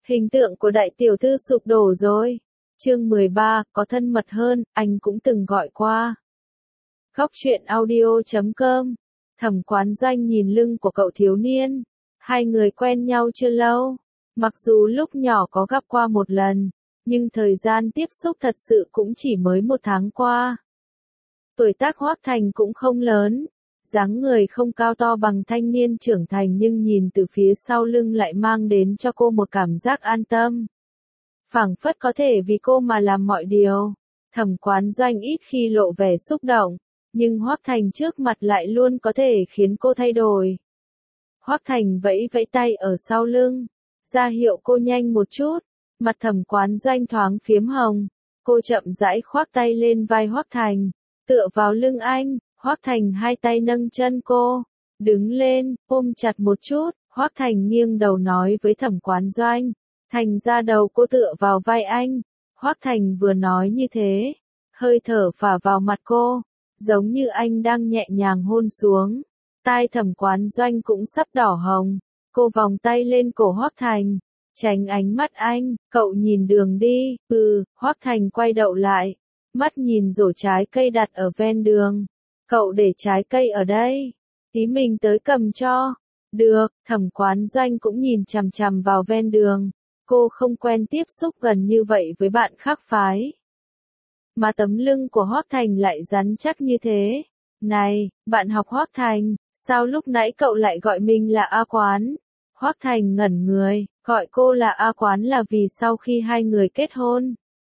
Hình tượng của đại tiểu thư sụp đổ rồi. Chương 13, có thân mật hơn, anh cũng từng gọi qua. Góc truyện audio.com. Thẩm Quán Doanh nhìn lưng của cậu thiếu niên. Hai người quen nhau chưa lâu. Mặc dù lúc nhỏ có gặp qua một lần, nhưng thời gian tiếp xúc thật sự cũng chỉ mới 1 tháng qua. Tuổi tác Hoắc Thành cũng không lớn, dáng người không cao to bằng thanh niên trưởng thành, nhưng nhìn từ phía sau lưng lại mang đến cho cô một cảm giác an tâm. Phảng phất có thể vì cô mà làm mọi điều. Thẩm Quán Doanh ít khi lộ vẻ xúc động, nhưng Hoắc Thành trước mặt lại luôn có thể khiến cô thay đổi. Hoắc Thành vẫy vẫy tay ở sau lưng, ra hiệu cô nhanh một chút. Mặt Thẩm Quán Doanh thoáng phiếm hồng. Cô chậm rãi khoác tay lên vai Hoắc Thành, tựa vào lưng anh. Hoắc Thành hai tay nâng chân cô, đứng lên, ôm chặt một chút. Hoắc Thành nghiêng đầu nói với Thẩm Quán Doanh, Thành ra đầu cô tựa vào vai anh. Hoắc Thành vừa nói như thế, hơi thở phả vào mặt cô, giống như anh đang nhẹ nhàng hôn xuống. Tai Thẩm Quán Doanh cũng sắp đỏ hồng. Cô vòng tay lên cổ Hoắc Thành, tránh ánh mắt anh. Cậu nhìn đường đi. Hoắc Thành quay đầu lại, mắt nhìn rổ trái cây đặt ở ven đường. Cậu để trái cây ở đây, tí mình tới cầm cho. Được. Thẩm Quán Doanh cũng nhìn chằm chằm vào ven đường. Cô không quen tiếp xúc gần như vậy với bạn khác phái. Mà tấm lưng của Hoắc Thành lại rắn chắc như thế. Này, bạn học Hoắc Thành, sao lúc nãy cậu lại gọi mình là A Quán? Hoắc Thành ngẩn người, gọi cô là A Quán là vì sau khi hai người kết hôn,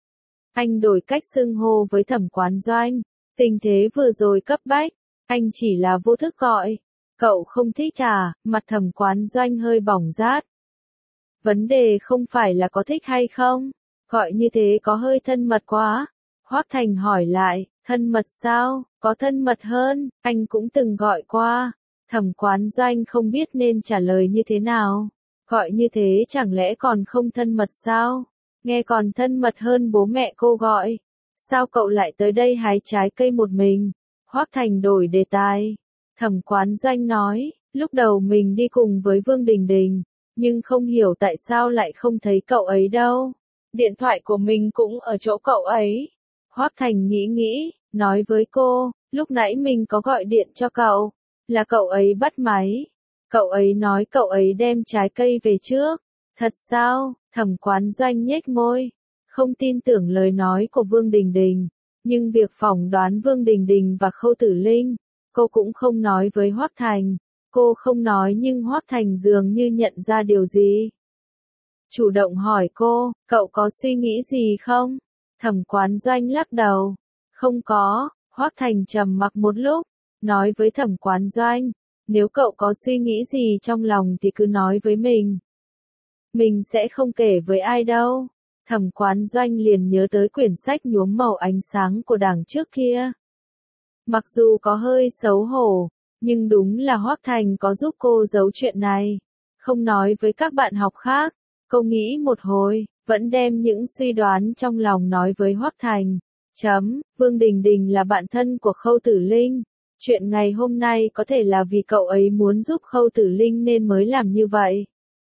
anh đổi cách xưng hô với Thẩm Quán Doanh. Tình thế vừa rồi cấp bách, anh chỉ là vô thức gọi. Cậu không thích à? Mặt Thẩm Quán Doanh hơi bỏng rát. Vấn đề không phải là có thích hay không, gọi như thế có hơi thân mật quá. Hoắc Thành hỏi lại, thân mật sao? Có thân mật hơn, anh cũng từng gọi qua. Thẩm Quán Doanh không biết nên trả lời như thế nào. Gọi như thế chẳng lẽ còn không thân mật sao? Nghe còn thân mật hơn bố mẹ cô gọi. Sao cậu lại tới đây hái trái cây một mình? Hoắc Thành đổi đề tài. Thẩm Quán Doanh nói, lúc đầu mình đi cùng với Vương Đình Đình, nhưng không hiểu tại sao lại không thấy cậu ấy đâu. Điện thoại của mình cũng ở chỗ cậu ấy. Hoắc Thành nghĩ, nói với cô, lúc nãy mình có gọi điện cho cậu, là cậu ấy bắt máy. Cậu ấy nói cậu ấy đem trái cây về trước. Thật sao? Thẩm Quán Doanh nhếch môi, không tin tưởng lời nói của Vương Đình Đình, nhưng việc phỏng đoán Vương Đình Đình và Khâu Tử Linh, cô cũng không nói với Hoắc Thành. Cô không nói nhưng Hoắc Thành dường như nhận ra điều gì. Chủ động hỏi cô, cậu có suy nghĩ gì không? Thẩm Quán Doanh lắc đầu. Không có. Hoắc Thành trầm mặc một lúc, nói với Thẩm Quán Doanh, nếu cậu có suy nghĩ gì trong lòng thì cứ nói với mình. Mình sẽ không kể với ai đâu. Thẩm Quán Doanh liền nhớ tới quyển sách nhuốm màu ánh sáng của đằng trước kia. Mặc dù có hơi xấu hổ, nhưng đúng là Hoắc Thành có giúp cô giấu chuyện này, không nói với các bạn học khác. Cô nghĩ một hồi, vẫn đem những suy đoán trong lòng nói với Hoắc Thành. Vương Đình Đình là bạn thân của Khâu Tử Linh. Chuyện ngày hôm nay có thể là vì cậu ấy muốn giúp Khâu Tử Linh nên mới làm như vậy.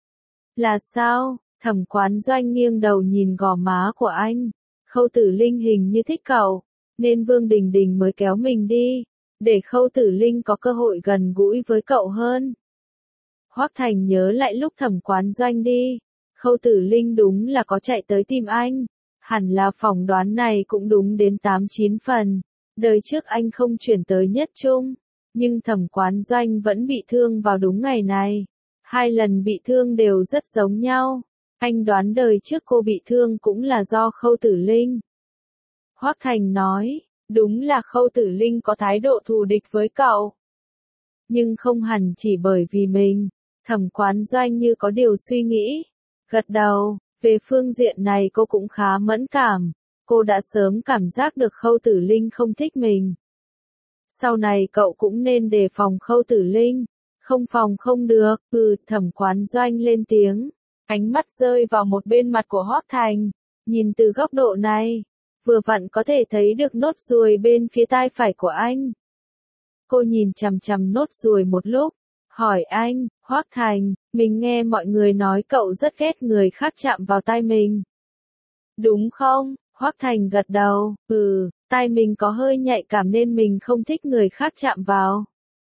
Là sao? Thẩm Quán Doanh nghiêng đầu nhìn gò má của anh. Khâu Tử Linh hình như thích cậu, nên Vương Đình Đình mới kéo mình đi, để Khâu Tử Linh có cơ hội gần gũi với cậu hơn. Hoắc Thành nhớ lại lúc Thẩm Quán Doanh đi, Khâu Tử Linh đúng là có chạy tới tìm anh. Hẳn là phỏng đoán này cũng đúng đến 8-9 phần. Đời trước anh không chuyển tới Nhất Trung, nhưng Thẩm Quán Doanh vẫn bị thương vào đúng ngày này. 2 lần bị thương đều rất giống nhau. Anh đoán đời trước cô bị thương cũng là do Khâu Tử Linh. Hoắc Thành nói, đúng là Khâu Tử Linh có thái độ thù địch với cậu. Nhưng không hẳn chỉ bởi vì mình. Thẩm Quán Doanh như có điều suy nghĩ. Gật đầu, về phương diện này cô cũng khá mẫn cảm. Cô đã sớm cảm giác được Khâu Tử Linh không thích mình. Sau này cậu cũng nên đề phòng Khâu Tử Linh. Không phòng không được. Thẩm Quán Doanh lên tiếng. Ánh mắt rơi vào một bên mặt của Hoắc Thành. Nhìn từ góc độ này, vừa vặn có thể thấy được nốt ruồi bên phía tai phải của anh. Cô nhìn chằm chằm nốt ruồi một lúc, hỏi anh. Hoắc Thành, mình nghe mọi người nói cậu rất ghét người khác chạm vào tai mình. Đúng không? Hoắc Thành gật đầu, tai mình có hơi nhạy cảm nên mình không thích người khác chạm vào.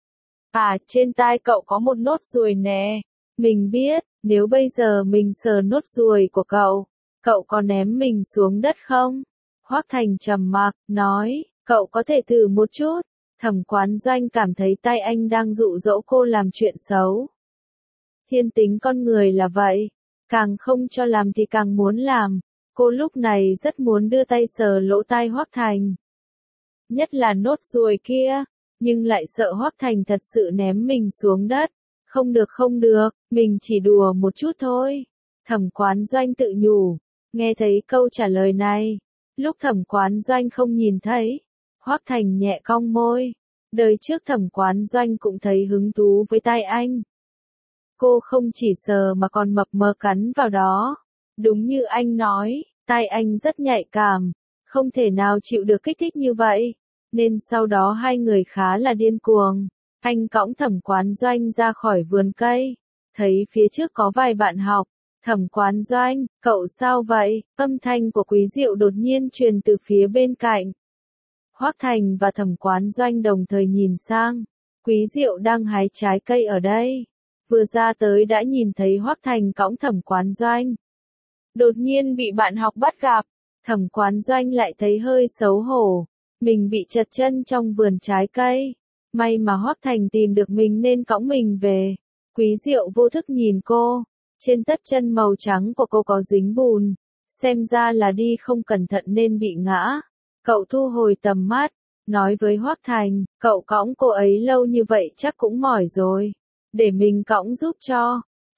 À, trên tai cậu có một nốt ruồi nè. Mình biết, nếu bây giờ mình sờ nốt ruồi của cậu có ném mình xuống đất không? Hoắc Thành trầm mặc, nói, cậu có thể thử một chút. Thẩm Quán Doanh cảm thấy tay anh đang dụ dỗ cô làm chuyện xấu. Thiên tính con người là vậy, càng không cho làm thì càng muốn làm. Cô lúc này rất muốn đưa tay sờ lỗ tai Hoắc Thành. Nhất là nốt ruồi kia, nhưng lại sợ Hoắc Thành thật sự ném mình xuống đất. Không được, mình chỉ đùa một chút thôi. Thẩm Quán Doanh tự nhủ, nghe thấy câu trả lời này. Lúc Thẩm Quán Doanh không nhìn thấy, Hoắc Thành nhẹ cong môi. Đời trước Thẩm Quán Doanh cũng thấy hứng thú với tai anh. Cô không chỉ sờ mà còn mập mờ cắn vào đó. Đúng như anh nói, tai anh rất nhạy cảm, không thể nào chịu được kích thích như vậy. Nên sau đó hai người khá là điên cuồng. Anh cõng Thẩm Quán Doanh ra khỏi vườn cây. Thấy phía trước có vài bạn học. Thẩm Quán Doanh, cậu sao vậy? Âm thanh của Quý Diệu đột nhiên truyền từ phía bên cạnh. Hoắc Thành và Thẩm Quán Doanh đồng thời nhìn sang. Quý Diệu đang hái trái cây ở đây. Vừa ra tới đã nhìn thấy Hoắc Thành cõng Thẩm Quán Doanh. Đột nhiên bị bạn học bắt gặp. Thẩm Quán Doanh lại thấy hơi xấu hổ. Mình bị trật chân trong vườn trái cây. May mà Hoắc Thành tìm được mình nên cõng mình về. Quý Diệu vô thức nhìn cô. Trên tất chân màu trắng của cô có dính bùn. Xem ra là đi không cẩn thận nên bị ngã. Cậu thu hồi tầm mắt. Nói với Hoắc Thành, cậu cõng cô ấy lâu như vậy chắc cũng mỏi rồi. Để mình cõng giúp cho.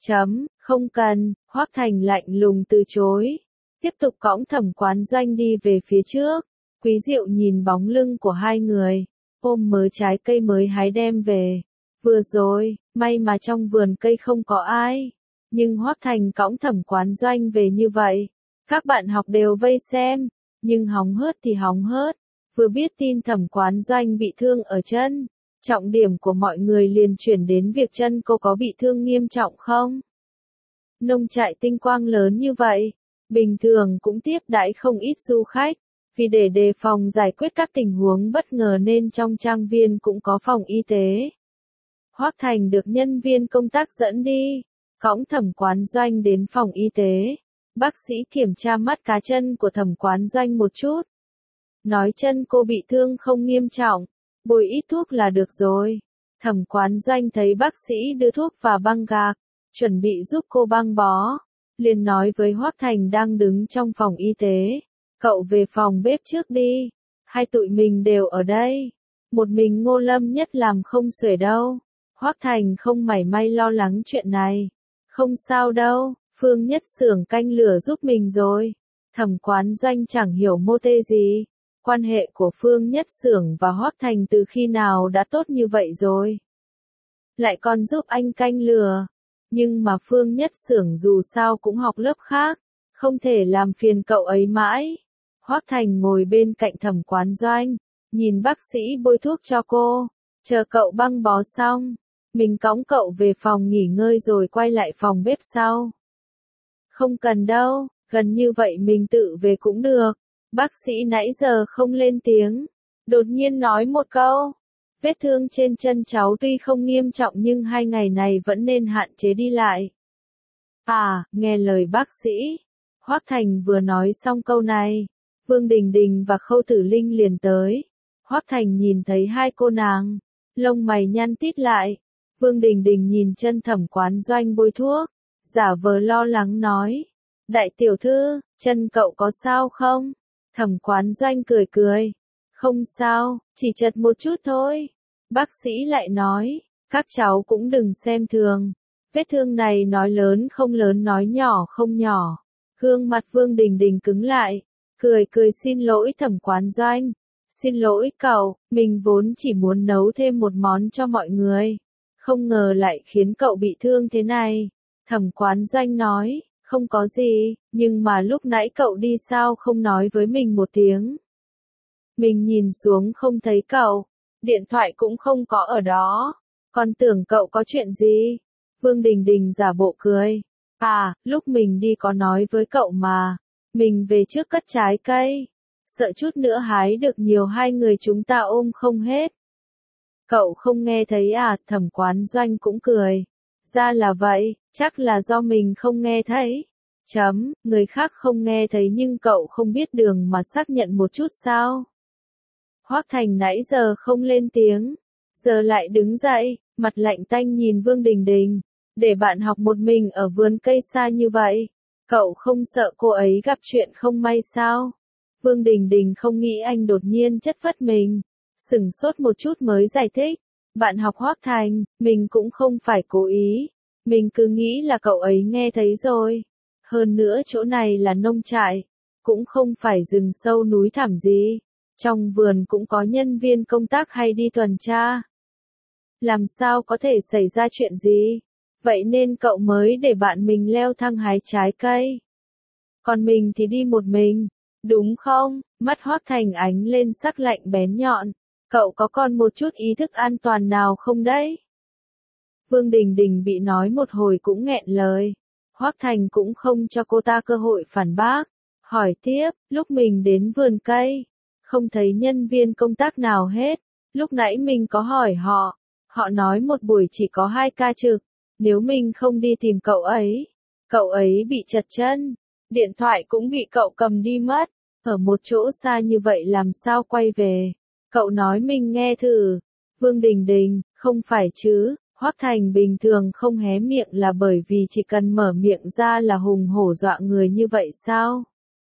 Không cần, Hoắc Thành lạnh lùng từ chối. Tiếp tục cõng Thẩm Quán Doanh đi về phía trước. Quý Diệu nhìn bóng lưng của hai người. Ôm mớ trái cây mới hái đem về. Vừa rồi, may mà trong vườn cây không có ai. Nhưng Hoắc Thành cõng Thẩm Quán Doanh về như vậy. Các bạn học đều vây xem. Nhưng hóng hớt thì hóng hớt. Vừa biết tin Thẩm Quán Doanh bị thương ở chân. Trọng điểm của mọi người liền chuyển đến việc chân cô có bị thương nghiêm trọng không? Nông trại Tinh Quang lớn như vậy, bình thường cũng tiếp đãi không ít du khách. Vì để đề phòng giải quyết các tình huống bất ngờ nên trong trang viên cũng có phòng y tế. Hoắc Thành được nhân viên công tác dẫn đi, cõng Thẩm Quán Doanh đến phòng y tế. Bác sĩ kiểm tra mắt cá chân của Thẩm Quán Doanh một chút. Nói chân cô bị thương không nghiêm trọng, bôi ít thuốc là được rồi. Thẩm Quán Doanh thấy bác sĩ đưa thuốc và băng gạc, chuẩn bị giúp cô băng bó. Liền nói với Hoắc Thành đang đứng trong phòng y tế. Cậu về phòng bếp trước đi. Hai tụi mình đều ở đây. Một mình Ngô Lâm Nhất làm không xuể đâu. Hoắc Thành không mảy may lo lắng chuyện này. Không sao đâu, Phương Nhất xưởng canh lửa giúp mình rồi. Thẩm Quán Doanh chẳng hiểu mô tê gì. Quan hệ của Phương Nhất xưởng và Hoắc Thành từ khi nào đã tốt như vậy rồi. Lại còn giúp anh canh lửa. Nhưng mà Phương Nhất xưởng dù sao cũng học lớp khác. Không thể làm phiền cậu ấy mãi. Hoắc Thành ngồi bên cạnh Thẩm Quán Doanh. Nhìn bác sĩ bôi thuốc cho cô. Chờ cậu băng bó xong. Mình cõng cậu về phòng nghỉ ngơi rồi quay lại phòng bếp sau. Không cần đâu, gần như vậy mình tự về cũng được. Bác sĩ nãy giờ không lên tiếng. Đột nhiên nói một câu. Vết thương trên chân cháu tuy không nghiêm trọng nhưng 2 ngày này vẫn nên hạn chế đi lại. À, nghe lời bác sĩ. Hoắc Thành vừa nói xong câu này. Vương Đình Đình và Khâu Tử Linh liền tới. Hoắc Thành nhìn thấy hai cô nàng. Lông mày nhăn tít lại. Vương Đình Đình nhìn chân Thẩm Quán Doanh bôi thuốc. Giả vờ lo lắng nói. Đại tiểu thư, chân cậu có sao không? Thẩm Quán Doanh cười cười. Không sao, chỉ chật một chút thôi. Bác sĩ lại nói. Các cháu cũng đừng xem thường. Vết thương này nói lớn không lớn nói nhỏ không nhỏ. Gương mặt Vương Đình Đình cứng lại. Cười xin lỗi Thẩm Quán Doanh. Xin lỗi cậu, mình vốn chỉ muốn nấu thêm một món cho mọi người. Không ngờ lại khiến cậu bị thương thế này. Thẩm Quán Doanh nói, không có gì, nhưng mà lúc nãy cậu đi sao không nói với mình một tiếng. Mình nhìn xuống không thấy cậu, điện thoại cũng không có ở đó. Còn tưởng cậu có chuyện gì. Vương Đình Đình giả bộ cười. À, lúc mình đi có nói với cậu mà. Mình về trước cất trái cây. Sợ chút nữa hái được nhiều hai người chúng ta ôm không hết. Cậu không nghe thấy à? Thẩm Quán Doanh cũng cười. Ra là vậy, chắc là do mình không nghe thấy. Người khác không nghe thấy nhưng cậu không biết đường mà xác nhận một chút sao? Hoắc Thành nãy giờ không lên tiếng, giờ lại đứng dậy, mặt lạnh tanh nhìn Vương Đình Đình. Để bạn học một mình ở vườn cây xa như vậy, cậu không sợ cô ấy gặp chuyện không may sao? Vương Đình Đình không nghĩ anh đột nhiên chất vấn mình, sửng sốt một chút mới giải thích. Bạn học Hoắc Thành, mình cũng không phải cố ý, mình cứ nghĩ là cậu ấy nghe thấy rồi. Hơn nữa chỗ này là nông trại, cũng không phải rừng sâu núi thẳm gì. Trong vườn cũng có nhân viên công tác hay đi tuần tra. Làm sao có thể xảy ra chuyện gì? Vậy nên cậu mới để bạn mình leo thang hái trái cây. Còn mình thì đi một mình, đúng không? Mắt Hoắc Thành ánh lên sắc lạnh bén nhọn. Cậu có còn một chút ý thức an toàn nào không đấy? Vương Đình Đình bị nói một hồi cũng nghẹn lời. Hoắc Thành cũng không cho cô ta cơ hội phản bác. Hỏi tiếp, lúc mình đến vườn cây, không thấy nhân viên công tác nào hết. Lúc nãy mình có hỏi họ, họ nói một buổi chỉ có 2 ca trực. Nếu mình không đi tìm cậu ấy bị trật chân. Điện thoại cũng bị cậu cầm đi mất. Ở một chỗ xa như vậy làm sao quay về? Cậu nói mình nghe thử. Vương Đình Đình, không phải chứ? Hoắc Thành bình thường không hé miệng là bởi vì chỉ cần mở miệng ra là hùng hổ dọa người như vậy sao?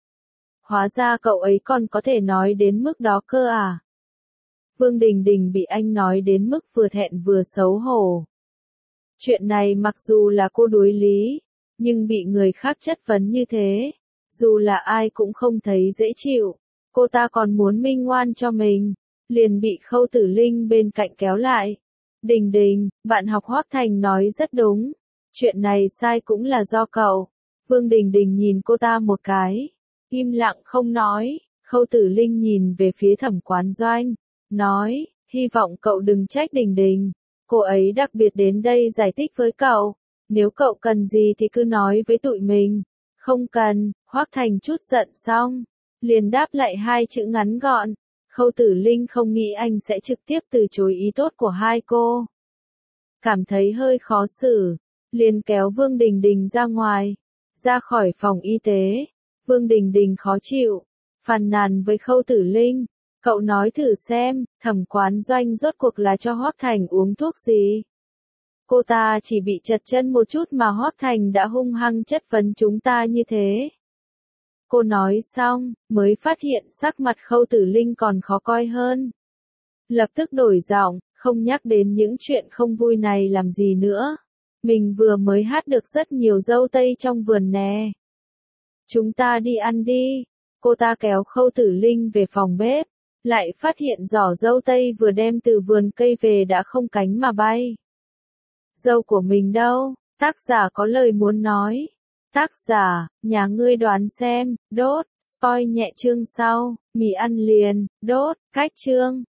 Hóa ra cậu ấy còn có thể nói đến mức đó cơ à? Vương Đình Đình bị anh nói đến mức vừa thẹn vừa xấu hổ. Chuyện này mặc dù là cô đối lý, nhưng bị người khác chất vấn như thế, dù là ai cũng không thấy dễ chịu. Cô ta còn muốn minh oan cho mình, liền bị Khâu Tử Linh bên cạnh kéo lại. Đình Đình, bạn học Hoắc Thành nói rất đúng. Chuyện này sai cũng là do cậu. Vương Đình Đình nhìn cô ta một cái, im lặng không nói. Khâu Tử Linh nhìn về phía Thẩm Quán Doanh, nói, hy vọng cậu đừng trách Đình Đình. Cô ấy đặc biệt đến đây giải thích với cậu. Nếu cậu cần gì thì cứ nói với tụi mình. Không cần. Hoắc Thành chút giận xong, liền đáp lại 2 chữ ngắn gọn. Khâu Tử Linh không nghĩ anh sẽ trực tiếp từ chối ý tốt của hai cô. Cảm thấy hơi khó xử, liền kéo Vương Đình Đình ra ngoài, ra khỏi phòng y tế. Vương Đình Đình khó chịu, phàn nàn với Khâu Tử Linh. Cậu nói thử xem, Thẩm Quán Doanh rốt cuộc là cho Hoắc Thành uống thuốc gì? Cô ta chỉ bị trật chân một chút mà Hoắc Thành đã hung hăng chất vấn chúng ta như thế. Cô nói xong, mới phát hiện sắc mặt Khâu Tử Linh còn khó coi hơn. Lập tức đổi giọng, không nhắc đến những chuyện không vui này làm gì nữa. Mình vừa mới hát được rất nhiều dâu tây trong vườn nè. Chúng ta đi ăn đi. Cô ta kéo Khâu Tử Linh về phòng bếp, lại phát hiện giỏ dâu tây vừa đem từ vườn cây về đã không cánh mà bay. Dâu của mình đâu? Tác giả có lời muốn nói. Tác giả, nhà ngươi đoán xem, đốt, spoil nhẹ chương sau, mì ăn liền, đốt, cách chương.